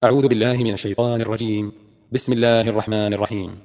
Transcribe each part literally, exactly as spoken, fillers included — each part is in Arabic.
أعوذ بالله من الشيطان الرجيم. بسم الله الرحمن الرحيم.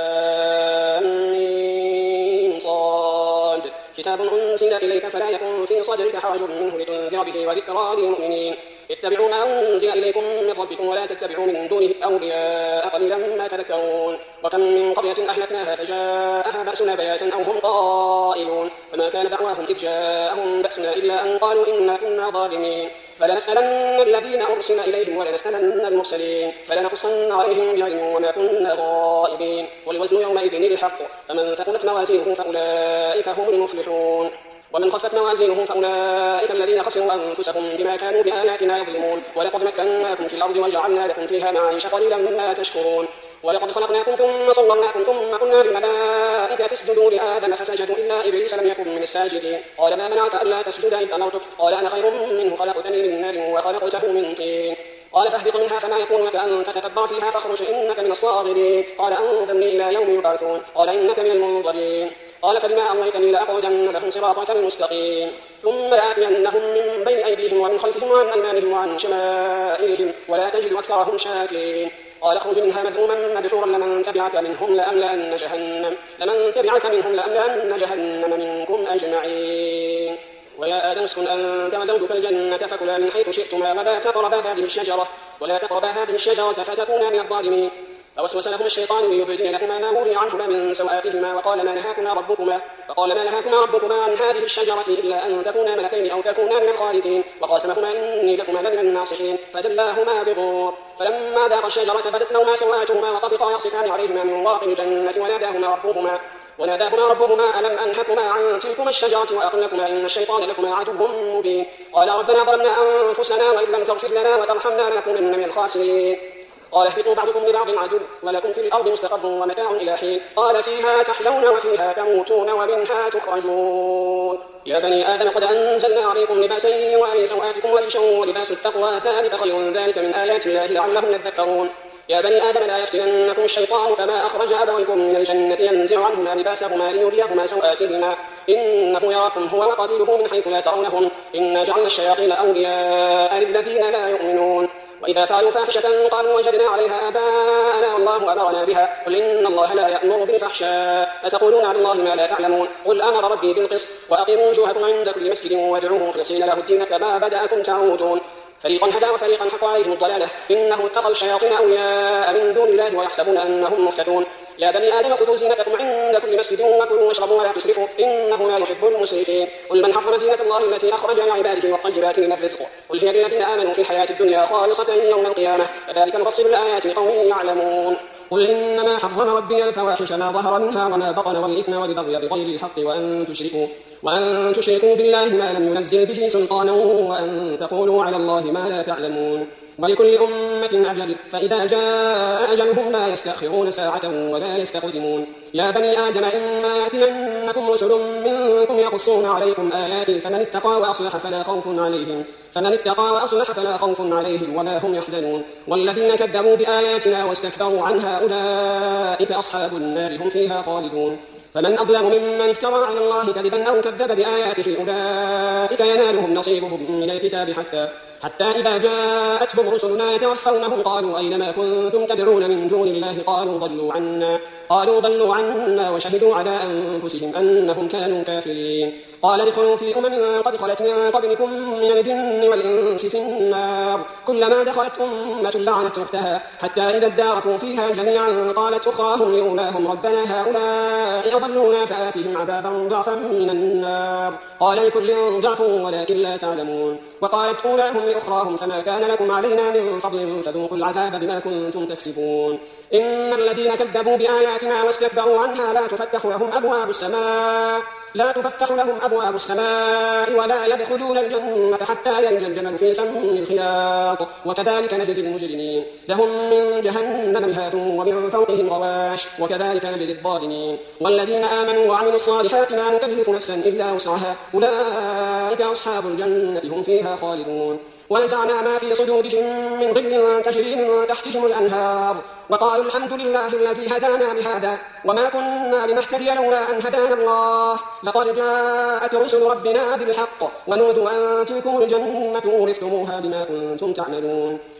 صاد كتاب أنزل إليك فلا يكن في صدرك حرج منه لتنذر به وذكرى للمؤمنين. اتبعوا ما أنزل إليكم من ربكم ولا تتبعوا من دونه أولياء قليلا ما تذكرون. وكم من قرية أهلكناها فجاءها بأسنا بياتا أو هم قائلون فما كان دعواهم إذ جاءهم بأسنا إلا أن قالوا إنا كنا ظالمين. فلنسألن الذين أرسل إليهم ولنسألن المرسلين فلنقصن عليهم بعلم وما كنا غائبين. والوزن يومئذ الحق فمن ثقلت موازينه فأولئك هم المفلحون ومن خفت موازينه فأولئك الذين خسروا أنفسهم بما كانوا بآياتنا يظلمون. ولقد مكناكم في الأرض وجعلنا لكم فيها معايش قليلا ما تشكرون. ولقد خلقناكم ثم صورناكم ثم قلنا للملائكة اسجدوا لآدم فسجدوا إلا إبليس لم يكن من الساجدين. قال ما منعك ألا تسجد إذ أمرتك؟ قال أنا خير منه خلقتني من نار وخلقته من طين. قال فاهبط منها فما يكون لك أن تتكبر فيها فاخرج إنك من الصاغرين. قال أنظرني إلى يوم يبعثون. قال إنك من المنظرين. قال فبما أغويتني لأقعدن لهم صراطك المستقيم ثم لآتينهم من بين أيديهم ومن خلفهم وعن أيمانهم وعن شمائلهم ولا تجد أكثرهم شاكرين. قال اخرج منها مذءوما مدحورا لمن تبعك منهم لأملأن جهنم لمن تبعك منهم لأملأن جهنم منكم أجمعين. ويا آدم اسكن أنت وزوجك الجنة فكلا من حيث شئتما ولا تقربا هذه الشجرة ولا تقربا هذه الشجرة فتكونا من الظالمين. فوسوس لهما الشيطان ليبدي لهما ما وري عنهما من سوآتهما وقال ما نهاكما ربكما فقال ما نهاكما ربكما عن هذه الشجرة إلا أن تكونا ملكين أو تكونا من الخالدين. وقاسمهما إني لكما لمن الناصحين فدلاهما بغرور. فلما ذاقا الشجرة بدت لهما سوآتهما وطفقا يخصفان عليهما من ورق الجنة وناداهما ربهما وناداهما ربهما ألم أنهكما عن تلكما الشجرة وأقل لكما إن الشيطان لكما عدو مبين. قال ربنا ظلمنا أنفسنا وإن لم تغفر لنا وترحمنا لنكونن من الخاسرين. قال اهبطوا بعضكم لبعض عدو ولكم في الأرض مستقر ومتاع إلى حين. قال فيها تحيون وفيها تموتون ومنها تخرجون. يا بني آدم قد أنزلنا عليكم لباسا يواري سوآتكم وريشا ولباس التقوى ذلك خير ذلك من آيات الله لعلهم يذكرون. يا بني آدم لا يفتننكم الشيطان كما أخرج أبويكم من الجنة ينزع عنهما لباسهما ليريهما سوآتهما إنه يراكم هو وقبيله من حيث لا ترونهم إنا جعلنا الشياطين أولياء للذين لا يؤمنون. وإذا فعلوا فاحشة قالوا وجدنا عليها آباءنا والله أمرنا بها قل إن الله لا يأمر بالفحشاء أتقولون على الله ما لا تعلمون. قل أمر ربي بالقسط وأقيموا وجوهكم عند كل مسجد وادعوه مخلصين له الدين كما بدأكم تعودون. فريقا هدى وفريقا حق عليهم الضلالة إنهم اتخذوا الشياطين أولياء من دون الله ويحسبون أنهم مهتدون. يا بني آدم خذوا زينتكم عند كل مسجد وكلوا واشربوا ولا تسرفوا إنه لا يحب المسرفين. قل من حرم زينة الله التي أخرج لعباده والطيبات من الرزق قل هي للذين آمنوا في الحياة الدنيا خالصة يوم القيامة كذلك نفصل الآيات لقوم يعلمون. قل إنما حرم ربي الفواحش ما ظهر منها وما بطن والإثم والبغي بغير الحق وأن تشركوا وأن تشركوا بالله ما لم ينزل به سلطانا وأن تقولوا على الله ما لا تعلمون. ولكل أمة أجل فإذا جاء أجلهم لا يستأخرون ساعة ولا يستقدمون. يا بني آدم إما يأتينكم رسل منكم يقصون عليكم آياتي فمن اتقى وأصلح فلا خوف عليهم فمن اتقى وأصلح فلا خوف عليهم ولا هم يحزنون. والذين كذبوا بآياتنا واستكبروا عنها أولئك أصحاب النار هم فيها خالدون. فمن أظلم ممن افترى على الله كذبا أو كذب بآياته أولئك ينالهم نصيبهم من الكتاب حتى حتى إذا جاءتهم رسلنا يتوفونهم قالوا أينما كنتم تدعون من دون الله قالوا ضلوا عنا قالوا ضلوا عنا وشهدوا على أنفسهم أنهم كانوا كافرين. قال ادخلوا في أمم قد خلت من قبلكم من الجن والإنس في النار كلما دخلت أمة لعنت أختها حتى إذا اداركوا فيها جميعا قالت أخراهم لأولاهم ربنا هؤلاء أضلونا فآتهم عذابا ضعفا من النار قال لكل ضعف ولكن لا تعلمون. وقالت أولاهم لأخراهم فما كان لكم علينا من فضل فذوقوا العذاب بما كنتم تكسبون. إن الذين كذبوا بآياتنا واستكبروا عنها لا تفتح لهم أبواب السماء لا تفتح لهم أبواب السماء ولا يدخلون الجنة حتى يلج الجمل في سم الخياط وكذلك نجزي المجرمين. لهم من جهنم مهاد ومن فوقهم غواش وكذلك نجزي الظالمين. والذين آمنوا وعملوا الصالحات لا نكلف نفسا إلا وسعها أولئك أصحاب الجنة هم فيها خالدون. ونزعنا ما في صدورهم من غل تجري من تحتهم الأنهار وقالوا الحمد لله الذي هدانا لهذا وما كنا لنهتدي لولا أن هدانا الله لقد جاءت رسل ربنا بالحق ونودوا أن تلكم الجنة أورثتموها بما كنتم تعملون.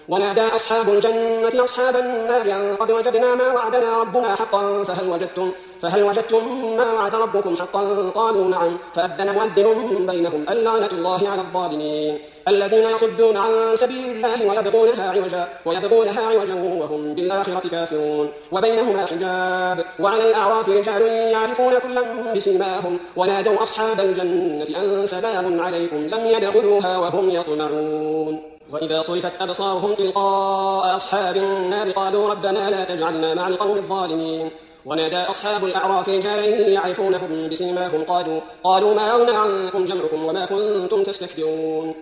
ونادى أصحاب الجنة أصحاب النار أن قد وجدنا ما وعدنا ربنا حقا فهل وجدتم, فهل وجدتم ما وعد ربكم حقا؟ قالوا نعم. فأذن مؤذن بينهم اللعنة الله على الظالمين الذين يصدون عن سبيل الله ويبغونها عوجا, ويبغونها عوجا وهم بالآخرة كافرون. وبينهما حجاب. وعلى الأعراف رجال يعرفون كلا بسيماهم ونادوا أصحاب الجنة أن سلام عليكم لم يدخلوها وهم يطمعون. وإذا صرفت أبصارهم تلقاء أصحاب النار قالوا ربنا لا تجعلنا مع القوم الظالمين. ونادى أصحاب الأعراف رجالا يعرفونهم بسيماهم قالوا, قالوا ما أغنى عنكم جمعكم وما كنتم تستكبرون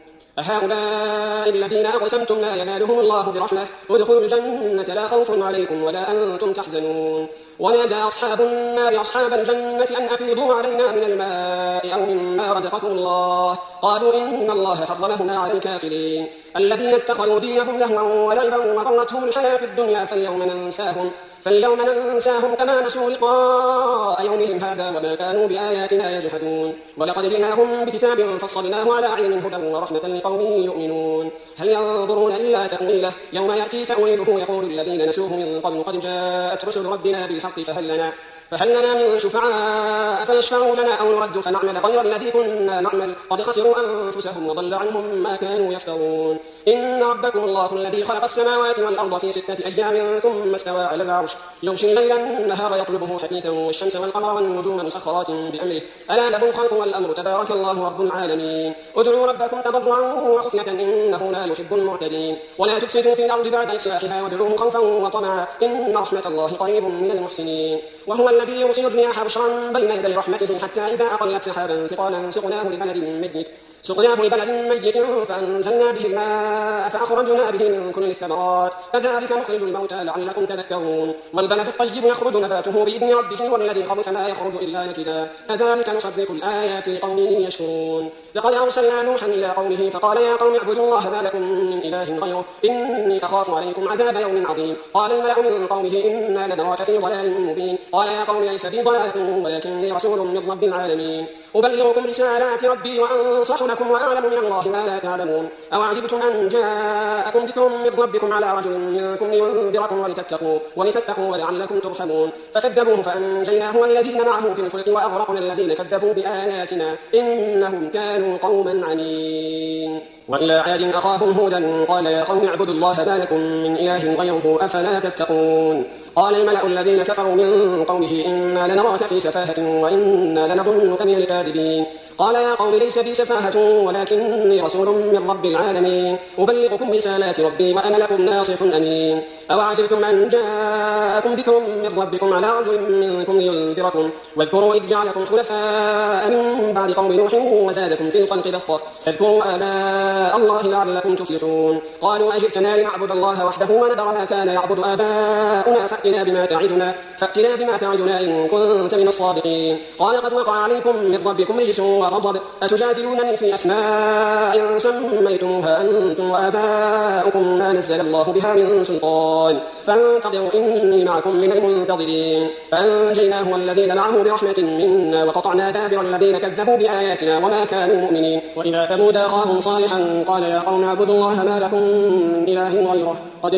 أهؤلاء الذين أقسمتم لا ينالهم الله برحمة ادخلوا الجنة لا خوف عليكم ولا أنتم تحزنون. ونادى أصحاب النار أصحاب الجنة أن أفيضوا علينا من الماء أو مما رزقكم الله. قالوا إن الله حرمهما على الكافرين الذين اتخذوا دينهم لهوا ولعبا وغرتهم الحياة الدنيا فاليوم ننساهم فاليوم ننساهم كما نسوا لقاء يومهم هذا وما كانوا بآياتنا يجحدون. ولقد جئناهم بكتاب فصلناه على علم هدى ورحمة لقوم يؤمنون. هل ينظرون إلا تأويله يوم يأتي تأويله يقول الذين نسوه من قبل قد جاءت رسل ربنا بالحق فهل لنا فهل لنا من شفعاء فيشفعوا لنا أو نرد فنعمل غير الذي كنا نعمل قد خسروا أنفسهم وضل عنهم ما كانوا يفترون. إن ربكم الله الذي خلق السماوات والأرض في ستة أيام ثم استوى على العرش يغشي الليل النهار يطلبه حثيثا والشمس والقمر والنجوم مسخرات بأمره ألا له الخلق والأمر تبارك الله رب العالمين. ادعوا ربكم تضرعا وخفية إنه لا يحب المعتدين. ولا تفسدوا في الأرض بعد إصلاحها وادعوه خوفا وطمعا إن رحمة الله قريب من المحسنين. وهو الذي يرسل الرياح بشرا بين يدي رحمته حتى إذا أقلت سحابا ثقالا سقناه لبلد ميت سقناه لبلد ميت فأنزلنا به الماء فأخرجنا به من كل الثمرات كذلك نخرج الموتى لعلكم تذكرون. والبلد الطيب يخرج نباته بإذن ربه والذي خبث لا يخرج إلا نكدا كذلك نصرف الآيات لقوم يشكرون. لقد أرسلنا نوحا إلى قومه فقال يا قوم اعبدوا الله ما لكم من إله غيره إني أخاف عليكم عذاب يوم عظيم. قال الملأ من قومه إنا لنراك في ضلال مبين. قال يا قوم ليس بي ضلالة ولكني رسول من رب العالمين أبلغكم رسالات ربي وأنصح لكم وأعلم من الله ما لا تعلمون. أو عجبتم أن جاءكم ذكر من ربكم على رجل منكم لينذركم ولتتقوا, ولتتقوا ولعلكم ترحمون. فكذبوه فأنجيناه والذين معه في الفلك وأغرقنا الذين كذبوا بآياتنا إنهم كانوا قوما عنين. وإلى عاد أخاهم هودا قال يا قوم اعبدوا الله ما لكم من إله غيره أفلا تتقون. قال الملأ الذين كفروا من قومه إنا لنراك في سفاهة وإنا لنظنك من الكاذبين. قال يا قوم ليس بي سفاهة ولكني رسول من رب العالمين أبلغكم رسالات ربي وأنا لكم ناصح أمين. أو عجبتم أن جاءكم ذكر من ربكم على رجل منكم لينذركم واذكروا إذ جعلكم خلفاء من بعد قوم نوح وزادكم في الخلق بسطة فاذكروا آلاء الله لعلكم تفلحون. قالوا أجئتنا لنعبد الله وحده ونذر ما كان يعبد آباؤنا فأتنا بما تعدنا, فأتنا بما تعدنا إن كنت من الصادقين. قال قد وقع عليكم من ربكم رجس وغضب أتجادلونني في أسماء سميتموها أنتم وآباؤكم ما نزل الله بها من سلطان فانتظروا إني معكم من المنتظرين. فأنجيناه والذين معه برحمة منا وقطعنا دابر الذين كذبوا بآياتنا وما كانوا مؤمنين. وإذا ثمود أخاهم صالحا قال يا قوم اعبدوا الله ما لكم من إله غيره قد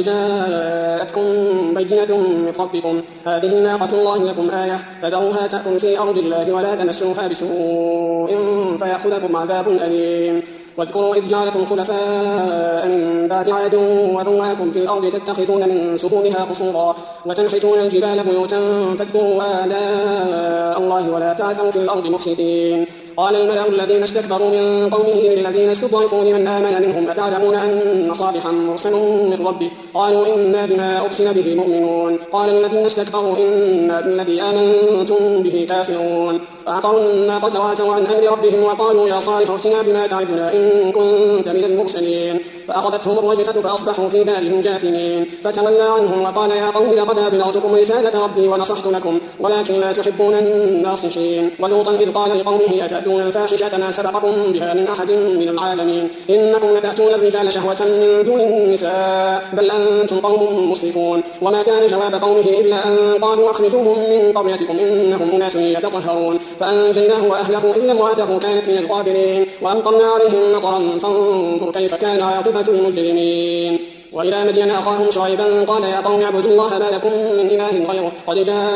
جاءتكم بينة من ربكم هذه ناقة الله لكم آية فذروها تأكل في أرض الله ولا تمسوها بسوء فيأخذكم عذاب أليم. واذكروا إذ جعلكم خلفاء من بعد عاد وبواكم في الأرض تتخذون من سهولها قصورا وتنحتون الجبال بيوتا فاذكروا آلاء الله ولا تعثوا في الأرض مفسدين. قال الملأ الذين استكبروا من قومه للذين استضعفوا لمن آمن منهم أتعلمون أن صالحا مرسل من ربه قالوا إنا بما أرسل به مؤمنون. قال الذين استكبروا إنا بالذي آمنتم به كافرون. فعقروا الناقة وعتوا عن أمر ربهم وقالوا يا صالح ائتنا بما تعدنا إن كنت من المرسلين. فأخذتهم الرجفة فأصبحوا في دارهم جاثمين. فتولى عنهم وقال يا قوم لقد أبلغتكم رسالة ربي ونصحت لكم ولكن لا تحبون الناصحين. ولوطا إذ قال لقومه أتأتون الفاحشة ما سبقكم بها من أحد من العالمين إنكم لتأتون الرجال شهوة من دون النساء بل أنتم قوم مسرفون. وما كان جواب قومه إلا أن قالوا أخرجوهم من قريتكم إنهم أناس يتطهرون. فأنجيناه وأهله إلا امرأته كانت من الغابرين وأمطرنا عليهم مطرا فانظر كيف كان عاقبة المجرمين. وإلى مدين أخاهم شعيبا قال يا قوم اعبدوا الله ما لكم من إله غيره قد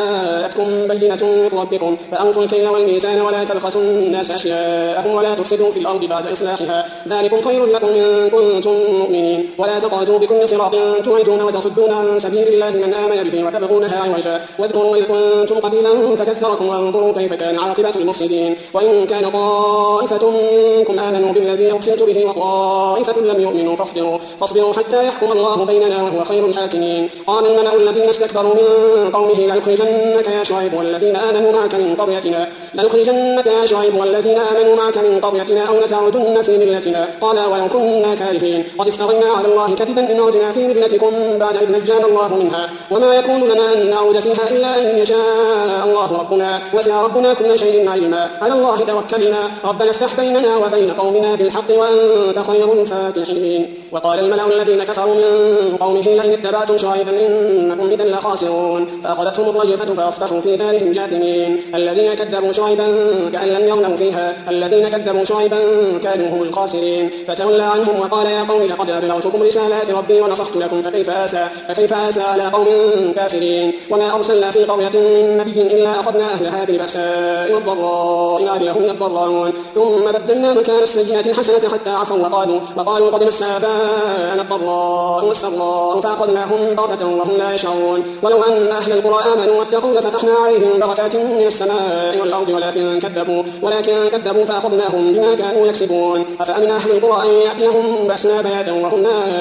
جاءتكم بينة من ربكم فأوفوا الكيل والميزان ولا تبخسوا الناس أشياءهم ولا تفسدوا في الأرض بعد إصلاحها ذلكم خير لكم إن كنتم مؤمنين ولا تقعدوا بكل صراط توعدون وتصدون عن سبيل الله من آمن به وتبغونها عوجا واذكروا إذ كنتم قليلا فكثركم وانظروا كيف كان عاقبة المفسدين وإن كان طائفة منكم آمنوا بالذي أرسلت به وطائفة لم يؤمنوا فاصبروا فاصبروا حتى يحكم الله بيننا وهو خير الحاكمين قال الملأ الذين استكبروا من قومه ليخرجنك يا شعيب والذين آمنوا معك من قريتنا ليخرجنك يا شعيب والذين آمنوا معك من قريتنا أو لتعودن في ملتنا قال ولو كنا كارهين قد افترينا على الله كذبا إن عدنا في ملتكم بعد إذ نجانا الله منها وما يكون لنا أن نعود فيها إلا أن يشاء الله ربنا وسع ربنا كل شيء علما على الله توكلنا ربنا افتح بيننا وبين قومنا بالحق وأنت خير الفاتحين وقال الملأ الذين كفروا من قومه لئن اتبعتم شعيبا إنكم إذا لخاسرون فأخذتهم الرجفة فأصبحوا في دارهم جاثمين الذين كذبوا شعيبا كأن لم يغنوا فيها الذين كذبوا شعيبا كانوا هم الخاسرين فتولى عنهم وقال يا قوم لقد أبلغتكم رسالات ربي ونصحت لكم فكيف آسى فكيف آسى على قوم كافرين وما أرسلنا في قرية من نبي إلا أخذنا أهلها بالبأساء والضراء لعلهم يضرعون ثم بدلنا مكان السيئة الحسنة حتى عفوا وقالوا وقالوا قد مس آباءنا الضراء والسراء فأخذناهم بغتة وهم لا يشعرون ولو أن أهل القرى آمنوا واتقوا لفتحنا عليهم بركات من السماء والأرض ولكن كذبوا ولكن كذبوا فأخذناهم بما كانوا يكسبون أفأمن أهل القرى أن يأتيهم بأسنا بياتا وهم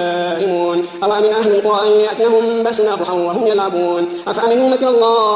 نائمون أو أمن أهل القرى أن يأتيهم بأسنا ضحى وهم يلعبون أفأمنوا مكر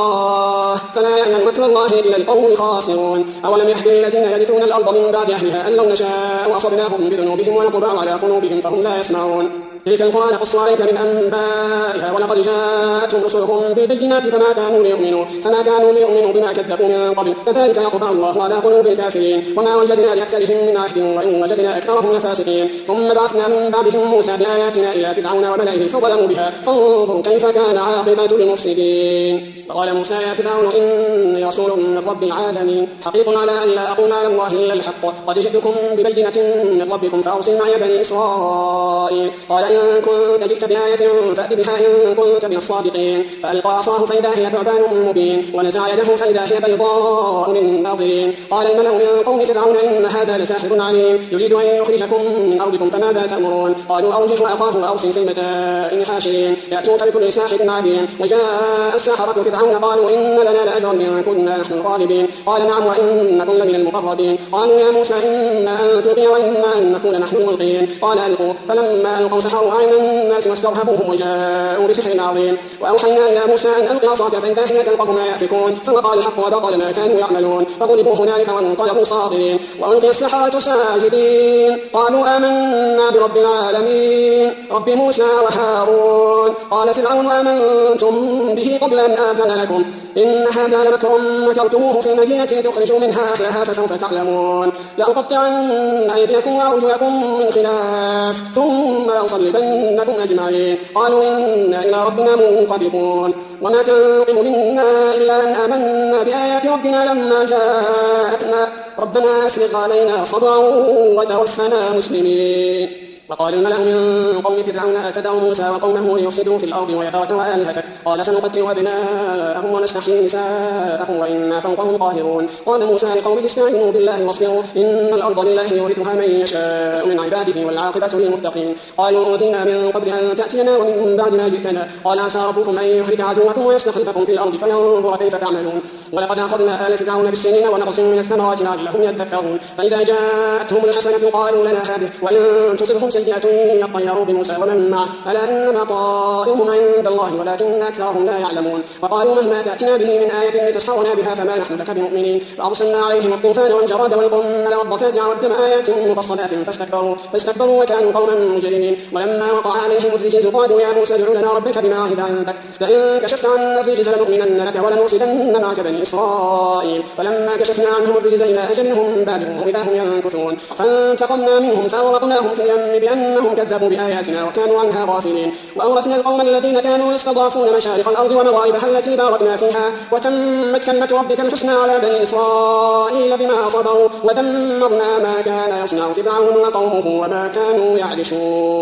الله فلا يأمن مكر الله إلا القوم الخاسرون أولم يهد الذين يرثون الأرض من بعد أهلها أن لو نشاء أصبناهم بذنوبهم ونطبع على قلوبهم فهم لا يسمعون تلك القرى نقص عليك من أنبائها ولقد جاءتهم رسلهم بالبينات فما كانوا ليؤمنوا فما كانوا ليؤمنوا بما كذبوا من قبل كذلك يطبع الله على قلوب الكافرين وما وجدنا لأكثرهم من عهد وإن وجدنا أكثرهم لفاسقين ثم بعثنا من بعدهم موسى بآياتنا إلى فرعون وملئه فظلموا بها فانظروا كيف كان عاقبة المفسدين وقال موسى يا فرعون إني رسول من رب العالمين حقيق على أن لا أقول على الله إلا الحق قد جئتكم ببينة من ربكم فأرسل معي بني إسرائيل قال إن كنت جئت بآية فأت بها إن كنت من الصادقين فألقى عصاه فإذا هي ثعبان مبين ونزع يده فإذا هي بيضاء للناظرين قال الملأ من قوم فرعون إن هذا لساحر عليم يريد أن يخرجكم من أرضكم فماذا تأمرون قالوا أرجه وأخاه وأرسل في المدائن حاشرين يأتوك بكل ساحر عليم وجاء السحرة فرعون قالوا إن لنا لأجرا إن كنا نحن الغالبين قال نعم وإنكم لمن المقربين قالوا يا موسى إما أن تلقي وإما أن نكون نحن الملقين قال ألقوا فلما ألقوا سحروا أعين الناس واسترهبوهم وجاءوا بسحر عظيم وأوحينا إلى موسى أن ألقي عصاك فإذا هي تلقف ما يأفكون فوقع الحق وبطل ما كانوا يعملون فغلبوا هنالك وانقلبوا صاغرين وألقي السحرة ساجدين قالوا آمنا برب العالمين رب موسى وهارون قال فرعون آمنتم به قبل أن آذن لكم إن هذا لمكر مكرتموه في المدينة تخرجوا منها أهلها فسوف تعلمون لأقطعن أيديكم وأرجلكم من خلاف ثم لأصلبنكم أجمعين قالوا إنا إلى ربنا منقلبون وما تنقم منا إلا أن آمنا بآيات ربنا لما جاءتنا ربنا أفرغ علينا صبرا وتوفنا مسلمين وقال الملأ من قوم فرعون أتدع موسى وقومه ليفسدوا في الأرض ويذرك وآلهتك قال سنقتل أبناءهم ونستحيي نساءهم وإنا فوقهم قاهرون قال موسى لقومه استعينوا بالله واصبروا إن الأرض لله يورثها من يشاء من عباده والعاقبة للمتقين قالوا أوذينا من قبل أن تأتينا ومن بعد ما جئتنا قال عسى ربكم أن يهلك عدوكم ويستخلفكم في الأرض فينظر كيف تعملون ولقد أخذنا آل فرعون بالسنين ونقص من الثمرات لعلهم يذكرون فإذا جاءتهم الحسنة قالوا لنا هذه وإن تصبهم سيئة يطيروا بموسى ومن معه ألا إنما طائرهم عند الله ولكن أكثرهم لا يعلمون وقالوا مهما تأتنا به من آية لتسحرنا بها فما نحن لك بمؤمنين فأرسلنا عليهم الطوفان والجراد والقمل والضفادع والدم آيات مفصلات فاستكبروا فاستكبروا وكانوا قوما مجرمين ولما وقع عليهم الرجز قالوا يا موسى ادع لنا ربك بما عهد عندك لئن كشفت عنا الرجز لنؤمنن لك ولنرسلن معك بني إسرائيل فلما كشفنا عنهم الرجز إلى أجل هم بالغوه إذا هم ينكثون فانتقمنا منهم فأغرقناهم في اليم بأنهم كذبوا بآياتنا وكانوا عنها غافلين وأورثنا القوم الذين كانوا يستضعفون مشارق الأرض ومغاربها التي باركنا فيها وتمت كلمة ربك الحسنى على بني إسرائيل بما صبروا ودمرنا ما كان يصنع فرعون وقومه وما كانوا يعرشون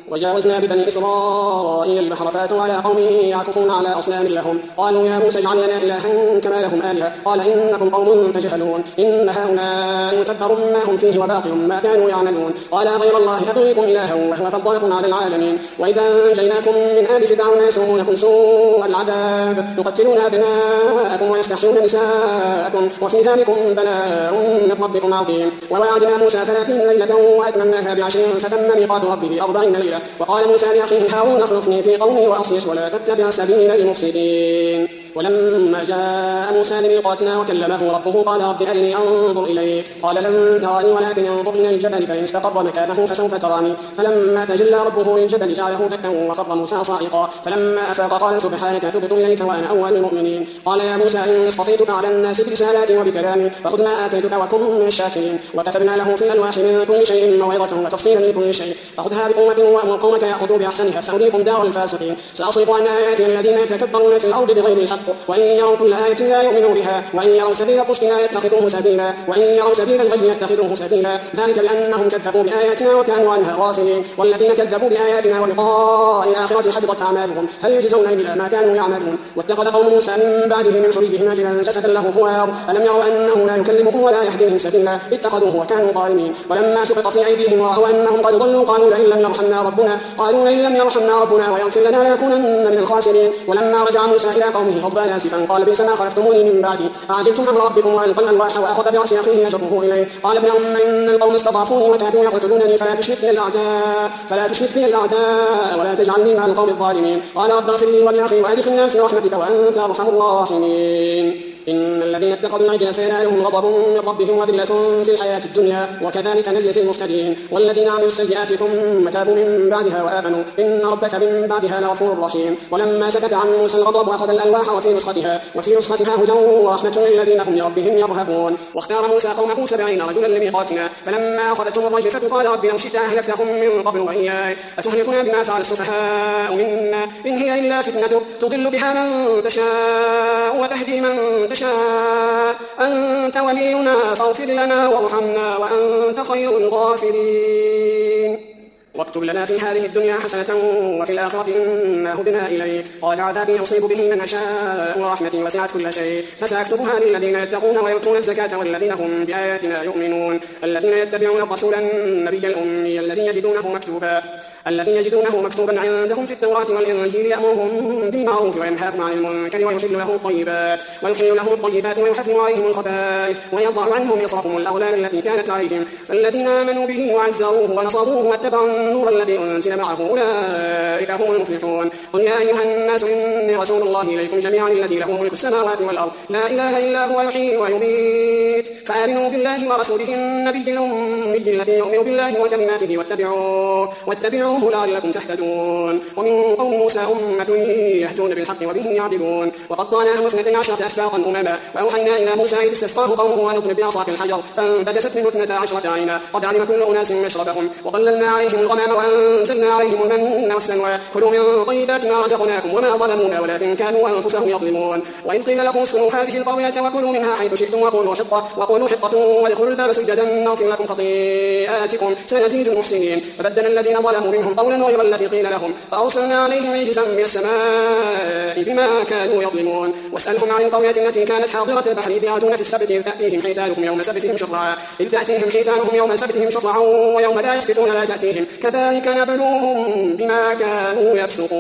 وجاوزنا ببني إسرائيل البحر فأتوا على قوم يعكفون على أصنام لهم قالوا يا موسى اجعل لنا إلها كما لهم آلهة قال إنكم قوم تجهلون إن هؤلاء متبر ما هم فيه وباطل ما كانوا يعملون قال غير الله أبغيكم إلها وهو فضلكم على العالمين وإذا أنجيناكم من آل فرعون يسومونكم سوء العذاب يقتلون أبناءكم ويستحيون نساءكم وفي ذلكم بلاء من ربكم عظيم ووعدنا موسى ثلاثين ليلة وأتممناها بعشر فتم ميقات ربه أربعين ليلة وقال موسى لأخيه هارون اخلفني في قومي وأصلح ولا تتبع سبيل المفسدين ولما جاء موسى لميقاتنا وكلمه ربه قال رب أرني أنظر إليك قال لن تراني ولكن انظر إلى الجبل فإن استقر مكانه فسوف تراني فلما تجلى ربه للجبل جعله دكا وخر موسى صائقا فلما أفاق قال سبحانك تبت إليك وأنا أول المؤمنين قال يا موسى إني اصطفيتك على الناس برسالاتي وبكلامي فخذ ما آتيتك وكن من الشاكرين وكتبنا له في الألواح من كل شيء موعظة وتفصيلا لكل شيء فخذها بقوة وأمر قومك يأخذوا بأحسنها سأريكم دار الفاسقين سأصرف عن آياتي الذين يتكبرون في الأرض بغير الحق وإن يروا كل آية لا يؤمنوا بها وإن يروا سبيل الرشد لا يتخذوه سبيلا وإن يروا سبيل الغي يتخذوه سبيلا ذلك بأنهم كذبوا بآياتنا وكانوا عنها غافلين والذين كذبوا بآياتنا ولقاء الآخرة حبطت أعمالهم هل يجزون إلا ما كانوا يعملون واتخذ قوم موسى من بعده من حليهم عجلا جسدا له خوار ألم يروا أنه لا يكلمهم ولا يهديهم سبيلا اتخذوه وكانوا ظالمين ولما سقط في أيديهم ورأوا أنهم قد ضلوا قالوا لئن لم يرحمنا ربنا قالوا لئن لم يرحمنا ربنا ويغفر لنا لنكونن من الخاسرين ولما رجع موسى إلى قومه غضبان آسفا قال بئس ما خلفتموني من بعدي أعجلتم أمر ربكم وألقى الألواح وأخذ برأس أخيه يجره إليه قال ابن أم إن القوم استضعفوني وكادوا يقتلونني فلا تشرك بي الأعداء فلا تشرك بي الأعداء ولا تجعلني مع القوم الظالمين قال رب اغفر لي ولأخي وأدخلنا في رحمتك وأنت أرحم الراحمين إن الذين اتخذوا العجل سينالهم غضب من ربهم وذلة في الحياة الدنيا وكذلك نجزي المفترين والذين عملوا السيئات ثم تابوا من بعدها وآمنوا إن ربك من بعدها لغفور رحيم ولما سكت عن موسى الغضب أخذ الألواح وفي نسختها وفي نسختها هدى ورحمة للذين هم لربهم يرهبون واختار موسى قومه سبعين رجلا لميقاتنا فلما أخذتهم الرجفة قال رب لو شئت أهلكتهم من قبل وإياي أتهلكنا بما فعل السفهاء منا إن هي إلا فتنة تضل بها من تشاء وتهدي من تشاء أنت ولينا فاغفر لنا وارحمنا وأنت خير الغافرين واكتب لنا في هذه الدنيا حسنة وفي الآخرة إنا هدنا إليك قال عذابي يصيب به من أشاء ورحمتي وسعت كل شيء فسأكتبها للذين يتقون ويؤتون الزكاة والذين هم بآياتنا يؤمنون الذين يتبعون الرسول النبي الأمي الذي يجدونه مكتوبا الذي يجدونه مكتوبا عندهم في التوراة والإنجيل يأمرهم بالمعروف وينهاهم عن المنكر ويحل له الطيبات ويحل له الطيبات ويحرم عليهم الخبائث ويضع عنهم إصرهم الأغلال التي كانت عليهم فالذين آمنوا به وعزروه ونصروه واتبعوا النور الذي أنزل معه أولئك هم المفلحون قل يا أيها الناس إني رسول الله إليكم جميعا الذي له ملك السماوات والأرض لا إله إلا هو يحيي ويميت فآمنوا بالله ورسوله النبي الأمي الذي يؤمن بالله وكلماته واتبعوه واتبعوه لعلكم تهتدون ومن قوم موسى أمة يهدون بالحق وبه يعدلون وقطعناهم اثنتي عشرة أسباطا أمما وأوحينا إلى موسى إذ استسقاه قومه أن اضرب بعصاك الحجر فانبجست منه اثنتا عشرة عينا قد علم كل أناس مشربهم وظللنا عليهم الغمام وأنزلنا عليهم المن والسلوى كلوا من طيبات ما رزقناكم وما ظلمونا ولكن كانوا أنفسهم يظلمون وإن قيل لكم اسكنوا هذه القرية وكلوا منها حيث شئتم وقولوا حطة وقولوا حطة وادخلوا الباب سجدا نغفر لكم خطيئاتكم سنزيد المحسنين فبدل الذين ظلموا منهم قولا غير الذي قيل لهم فأرسلنا عليهم رجزا من السماء بما كانوا يظلمون واسألهم عن القرية التي كانت حاضرة البحر إذ يعدون في السبت إذ تأتيهم حيتانهم يوم سبتهم شرعا إذ تأتيهم حيتانهم يوم سبتهم شرعا ويوم لا يسبتون لا تأتيهم كذلك نبلوهم بما كانوا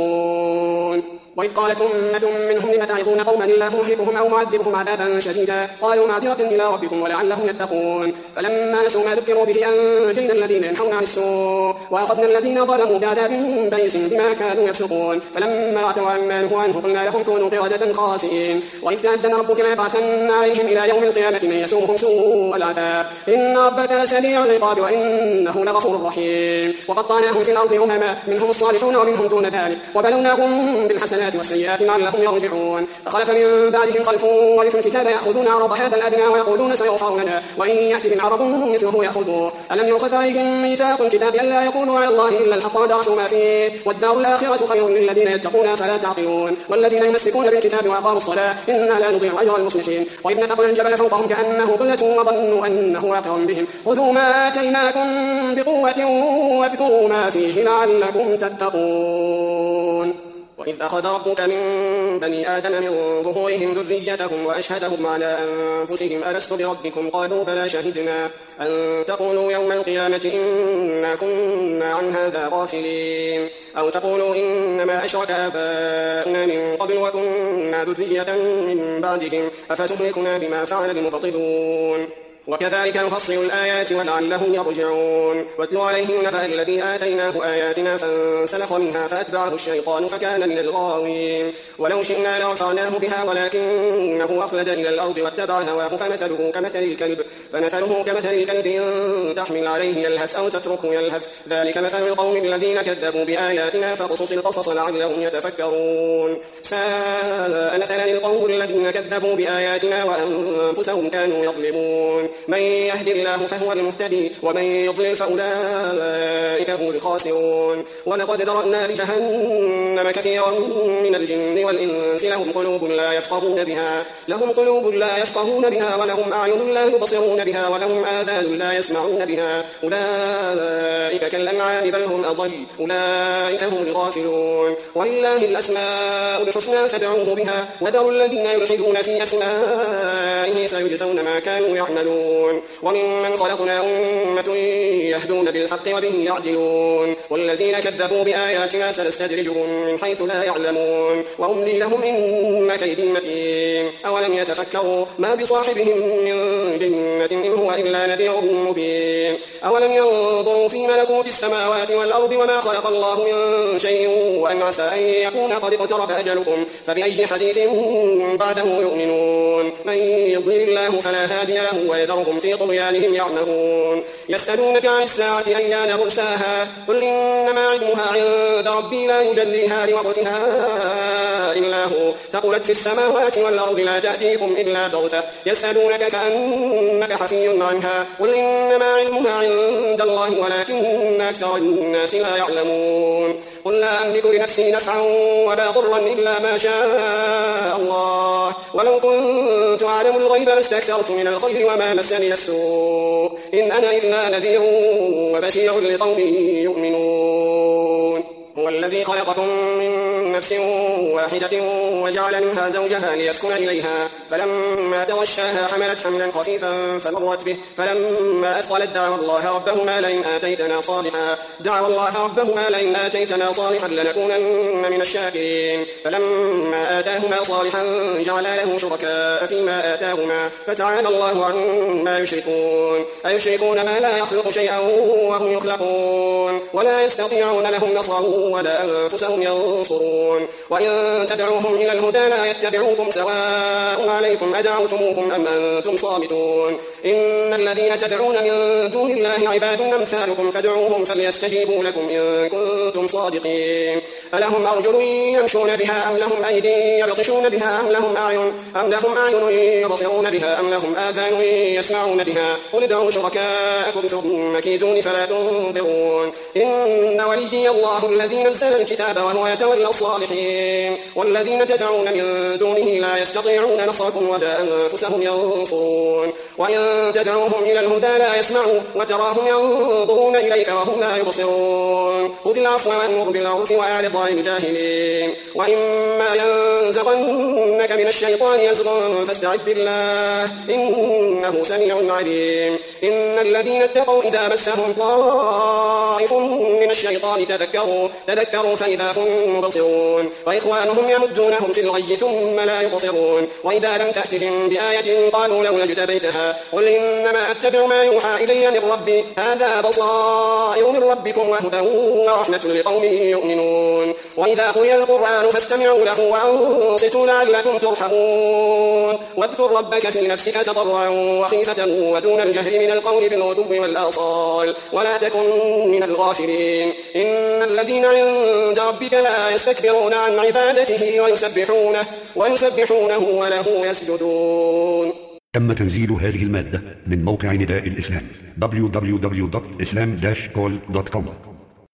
يفسقون وإذ قالت أمة منهم لم تعظون قوما الله مهلكهم أو معذبهم عذابا شديدا قالوا معذرة إلى ربكم ولعلهم يتقون فلما نسوا ما ذكروا به أنجينا الذين ينهون عن السوء وأخذنا الذين ظلموا بعذاب بئيس بما كانوا يفسقون فلما عتوا عما نهوا عنه قلنا لهم كونوا قردة خاسئين وإذ تأذن ربك ليبعثن عليهم إلى يوم القيامة من يسومهم سوء العذاب إن ربك لسريع العقاب وإنه لغفور رحيم وقطعناهم في الأرض أمما منهم الصالحون ومنهم دون ذلك وبلوناهم بالحسنات الحسنات والسيئات لعلهم يرجعون. فخلف من بعدهم خلف ورثوا الكتاب يأخذون عرض هذا الأدنى ويقولون سيغفر لنا وإن يأتهم عرض مثله يأخذوه. ألم يؤخذ عليهم ميثاق الكتاب ألا يقولوا على الله إلا الحق ودرسوا ما فيه والدار الآخرة خير للذين يتقون فلا تعقلون. والذين يمسكون بالكتاب وأقاموا الصلاة إنا لا نضيع أجر المصلحين. وإذ نتقنا الجبل فوقهم كأنه ظلة وظنوا أنه واقع بهم خذوا ما آتيناكم بقوة واذكروا ما فيه لعلكم تتقون. وإذ أخذ ربك من بني آدم من ظهورهم ذريتهم وأشهدهم على أنفسهم ألست بربكم قالوا بلى شهدنا أن تقولوا يوم القيامة إنا كنا عن هذا غافلين أو تقولوا إنما أشرك آباؤنا من قبل وكنا ذرية من بعدهم أفتهلكنا بما فعل المبطلون. وكذلك نفصل الآيات ولعلهم يرجعون. واتل عليهم نبأ الذي آتيناه آياتنا فانسلخ منها فأتبعه الشيطان فكان من الغاوين. ولو شئنا لرفعناه بها ولكنه أخلد إلى الأرض واتبع هواه فمثله كمثل الكلب فمثله كمثل الكلب إن تحمل عليه يلهث أو تتركه يلهث ذلك مثل القوم الذين كذبوا بآياتنا فقصص القصص لعلهم يتفكرون. ساء مثلا القوم الذين كذبوا بآياتنا وأنفسهم كانوا يظلمون. من يهد الله فهو المهتدي ومن يضلل فأولئك هم الخاسرون. ولقد ذرأنا لجهنم كثيرا من الجن والإنس لهم قلوب لا يفقهون بها لهم قلوب لا يفقهون بها ولهم أعين لا يبصرون بها ولهم آذان لا يسمعون بها أولئك كالأنعام بل هم أضل أولئك هم الغافلون. ولله الأسماء الحسنى فادعوه بها وذروا الذين يلحدون في أسمائه سيجزون ما كانوا يعملون. وممن خلقنا أمة يهدون بالحق وبه يعدلون. والذين كذبوا بآياتنا سنستدرجهم من حيث لا يعلمون وأملي لهم إن كيدي متين. أولم يتفكروا ما بصاحبهم من جنة إن هو إلا نذير مبين. أولم ينظروا في ملكوت السماوات والأرض وما خلق الله من شيء وأن عسى أن يكون قد اقترب أجلكم فبأي حديث بعده يؤمنون. من يضلل الله فلا هادي له ويذرهم في طغيانهم يعمهون. يسألونك عن الساعة أيان مرساها قل إنما علمها عند ربي لا يجليها لوقتها إلا هو ثقلت في السماوات والأرض لا تأتيكم إلا بغتة يسألونك كأنك حفي عنها قل إنما علمها عند الله ولكن أكثر الناس لا يعلمون. قل لا أملك لنفسي نفعا ولا ضرا إلا ما شاء الله ولو كنت أعلم الغيب لاستكثرت من الخير وما مسني السوء إن أنا إلا نذير وبشير لقوم يؤمنون. هو الذي خلقكم من نفس واحدة وجعل منها زوجها ليسكن إليها فلما تغشاها حملت حملا خفيفا فمرت به فلما أثقلت دعوا الله ربهما لئن آتيتنا صالحا دعوا الله ربهما لئن آتيتنا صالحا لنكونن من الشاكرين. فلما آتاهما صالحا جعلا له شركاء فيما آتاهما فتعالى الله عما يشركون. أيشركون ما لا يخلق شيئا وهم يخلقون ولا يستطيعون لهم نصرا ولا أنفسهم ينصرون. وإن تدعوهم إلى الهدى لا يتبعوكم سواء عليكم أدعوتموهم أم أنتم صامتون. إن الذين تدعون من دون الله عباد أمثالكم فادعوهم فليستجيبوا لكم إن كنتم صادقين. ألهم أرجل يمشون بها أم لهم أيدي يبطشون بها أم لهم أعين أم لهم أعين يبصرون بها أم لهم آذان يسمعون بها قل ادعوا شركاءكم ثم كيدون فلا تنظرون. إن وليي الله الذي نزل الكتاب وهو يتولى الصالحين. والذين تدعون من دونه لا يستطيعون نصركم ولا أنفسهم ينصرون. وإن تدعوهم إلى الهدى لا يسمعوا وتراهم ينظرون إليك وهم لا يبصرون. خذ العفو وأمر بالعرف وأعرض عن الجاهلين. وإما ينزغنك من الشيطان يزغ فاستعذ بالله إنه سميع عليم. إن الذين اتقوا إذا مسهم طائف من الشيطان تذكروا تذكروا فإذا هم مبصرون وإخوانهم يمدونهم في الغي ثم لا يبصرون. وإذا لم تأتهم بآية قالوا لولا اجتبيتها قل إنما أتبع ما يوحى إلي من ربي هذا بصائر من ربكم وهدى ورحمة لقوم يؤمنون. وإذا قرئ القرآن فاستمعوا له وأنصتوا لعلكم ترحمون واذكر ربك في نفسك تضرعا وخيفة ودون الجهر من القول بالغدو والآصال ولا تكن من الغافلين إن الذين عند ربك لا يستكبرون عن عبادته ويسبحونه, ويسبحونه وله يسجدون. تم تنزيل هذه المادة من موقع نداء الإسلام دبليو دبليو دبليو دوت إسلام داش كول دوت كوم.